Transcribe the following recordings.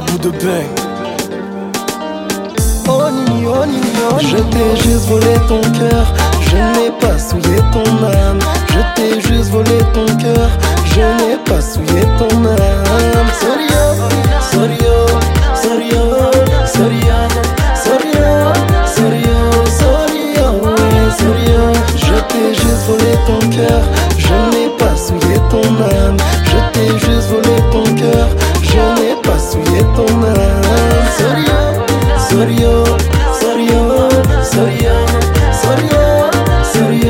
bout de bang. Oh Nini, oh Nini, oh Nini. Je t'ai juste volé ton cœur, je n'ai pas souillé ton âme. Je t'ai juste volé ton cœur, je n'ai pas souillé ton âme. Sorry, sorry, sorry, sorry, sorry, sorry, sorry, sorry. Je t'ai juste volé ton cœur, je n'ai pas souillé ton âme. Je t'ai juste volé ton cœur, je n'ai pas souillé ton âme. Sorry, sorry, sorry, sorry, sorry, sorry,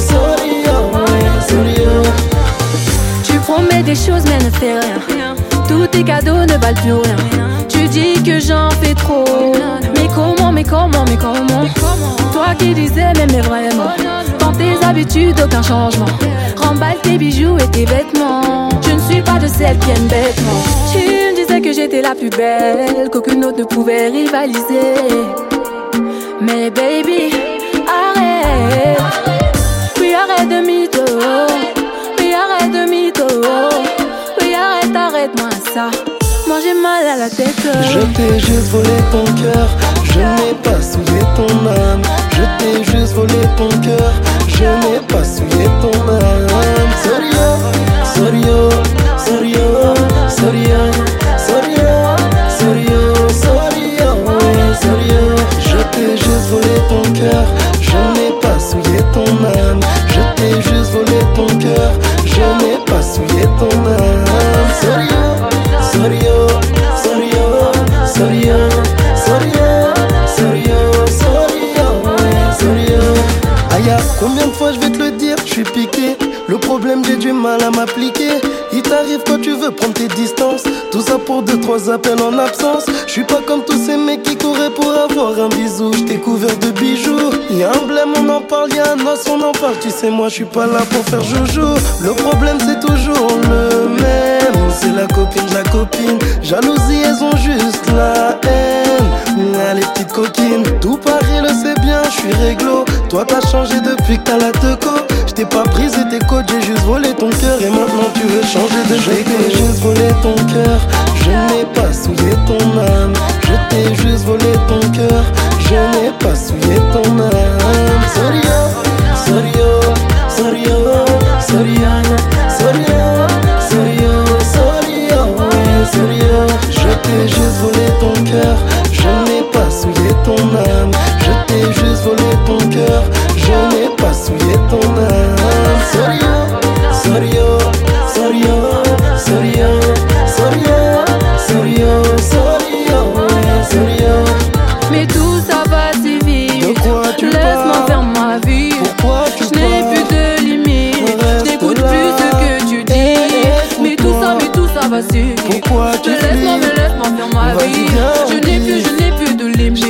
sorry, sorry. Tu promets des choses mais ne fais rien. Tous tes cadeaux ne valent plus rien. Tu dis que j'en fais trop. Mais comment, mais comment, mais comment? Toi qui disais mais vraiment. Dans tes habitudes aucun changement. Remballe tes bijoux et tes vêtements. Je ne suis pas de celles qui aiment bêtement. Tu me disais que j'étais la plus belle, qu'aucune autre ne pouvait rivaliser. Mais baby, arrête. Oui, arrête de mytho. Oui, arrête de mytho. Oui, arrête, arrête-moi ça. Moi j'ai mal à la tête. Je t'ai juste volé ton cœur, je n'ai pas souillé ton âme. Je t'ai juste volé ton cœur, je n'ai pas souillé ton âme. Sorry, sorry, sorry, sorry, sorry, sorry, sorry, sorry. Je t'ai juste volé ton cœur, je n'ai pas souillé ton âme. Je t'ai juste volé ton cœur, je n'ai pas souillé ton âme. Sorry, sorry, sorry, sorry, sorry, sorry, sorry, sorry. Aya, combien de fois je vais te le dire, je suis piqué. Le problème, j'ai du mal à m'appliquer. Il t'arrive quand tu veux prendre tes distances. Tout ça pour 2-3 appels en absence. Je suis pas comme tous ces mecs qui couraient pour avoir un bisou. J't'ai couvert de bijoux. Y'a un blême, on en parle, y'a un os, on en parle. Tu sais, moi je suis pas là pour faire joujou. Le problème c'est toujours le même. C'est la copine de la copine. Jalousie, elles ont juste la haine. Ah, les petites coquines. Tout Paris le sait bien, je suis réglo. Toi t'as changé depuis que t'as la teco. J't'ai pas prise tes codes, j'ai juste volé ton cœur. Et maintenant tu veux changer de jeu. J'ai juste volé ton cœur, je n'ai pas souillé ton âme. Je t'ai juste volé ton cœur, je n'ai pas souillé ton âme. Sorry, sorry, sorry, sorry, sorry, sorry, sorry, sorry. Je t'ai juste volé ton cœur, je n'ai pas souillé ton âme. Je t'ai juste volé ton cœur, je n'ai pas souillé ton âme. Sorry, sorry, sorry, sorry, sorry, sorry, sorry, sorry. Mais tout ça va si vite. De quoi tu Laisse-moi faire ma vie. Pourquoi tu Je n'ai plus de limites. Je n'écoute plus ce que tu dis. Mais tout ça va si vite. Pourquoi tu Laisse-moi faire ma vie. Vas-y, viens, Je n'ai plus de limites.